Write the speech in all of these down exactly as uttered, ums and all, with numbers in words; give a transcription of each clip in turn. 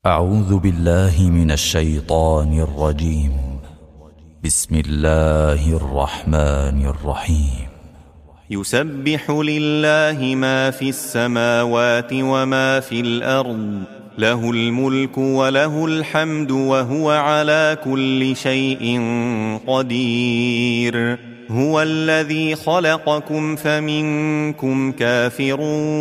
أعوذ بالله من الشيطان الرجيم. بسم الله الرحمن الرحيم. يسبح لله ما في السماوات وما في الأرض، له الملك وله الحمد وهو على كل شيء قدير. هو الذي خلقكم فمنكم كافر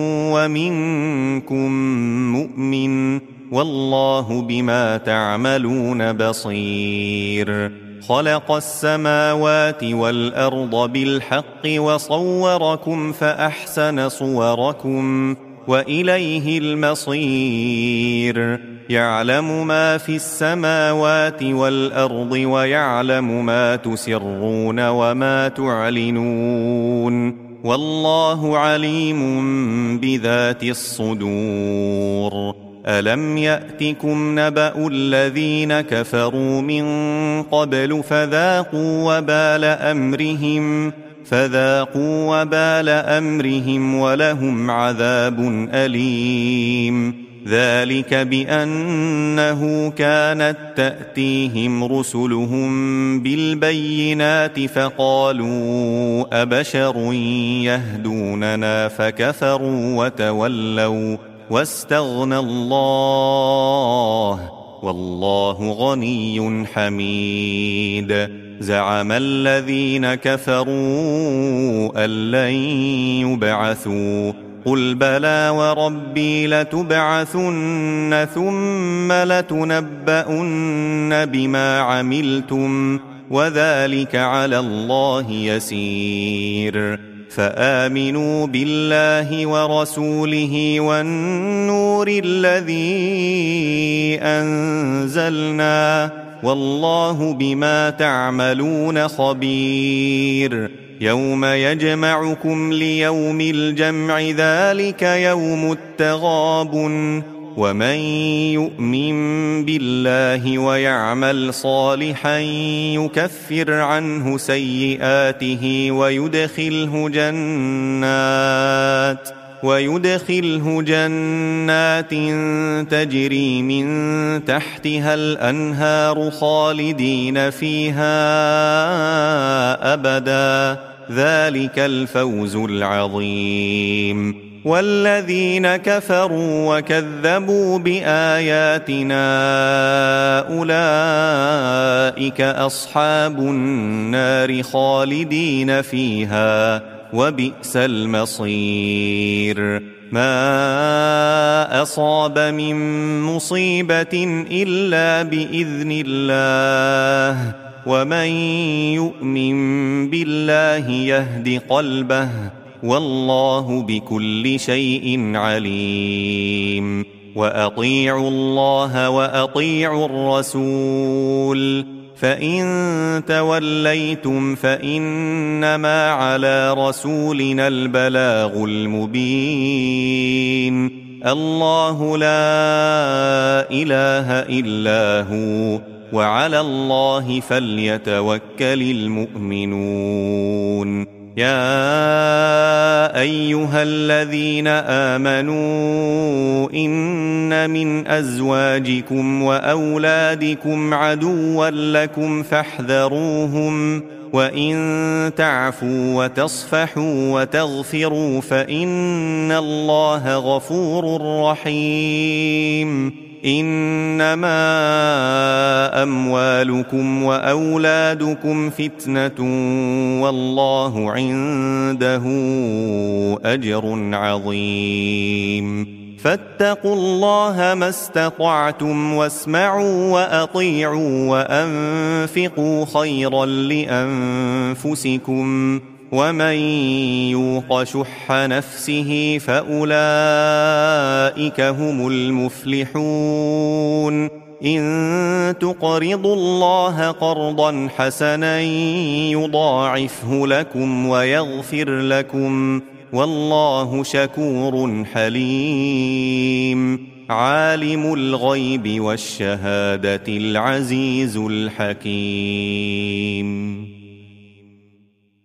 ومنكم مؤمن، والله بما تعملون بصير. خلق السماوات والأرض بالحق وصوركم فأحسن صوركم وإليه المصير. يعلم ما في السماوات والأرض ويعلم ما تسرون وما تعلنون، والله عليم بذات الصدور. ألم يأتكم نبأ الذين كفروا من قبل فذاقوا وبال أمرهم فذاقوا وبال أمرهم ولهم عذاب أليم. ذلك بأنه كانت تأتيهم رسلهم بالبينات فقالوا أبشر يهدوننا فكفروا وتولوا واستغنى الله، والله غني حميد. زعم الذين كفروا أن لن يبعثوا، قل بلى وربي لتبعثن ثم لتنبؤن بما عملتم وذلك على الله يسير. فآمنوا بالله ورسوله والنور الذي أنزلنا، والله بما تعملون خبير. يوم يجمعكم ليوم الجمع ذلك يوم التغابن، ومن يؤمن بالله ويعمل صالحا يكفر عنه سيئاته ويدخله جنات ويدخله جنات تجري من تحتها الأنهار خالدين فيها أبدا، ذلك الفوز العظيم. والذين كفروا وكذبوا بآياتنا أولئك أصحاب النار خالدين فيها وبئس المصير. ما أصاب من مصيبة إلا بإذن الله، ومن يؤمن بالله يهد قلبه، والله بكل شيء عليم. وأطيعوا الله وأطيعوا الرسول، فإن توليتم فإنما على رسولنا البلاغ المبين. الله لا إله إلا هو، وعلى الله فليتوكل المؤمنون. يا أيها الذين آمنوا إن من أزواجكم وأولادكم عدوا لكم فاحذروهم، وإن تعفوا وتصفحوا وتغفروا فإن الله غفور رحيم. إنما أموالكم وأولادكم فتنة، والله عنده أجر عظيم. فاتقوا الله ما استطعتم واسمعوا وأطيعوا وأنفقوا خيرا لأنفسكم، ومن يوق شح نفسه فأولئك هم المفلحون. إن تقرضوا الله قرضا حسنا يضاعفه لكم ويغفر لكم، والله شكور حليم. عالم الغيب والشهادة العزيز الحكيم.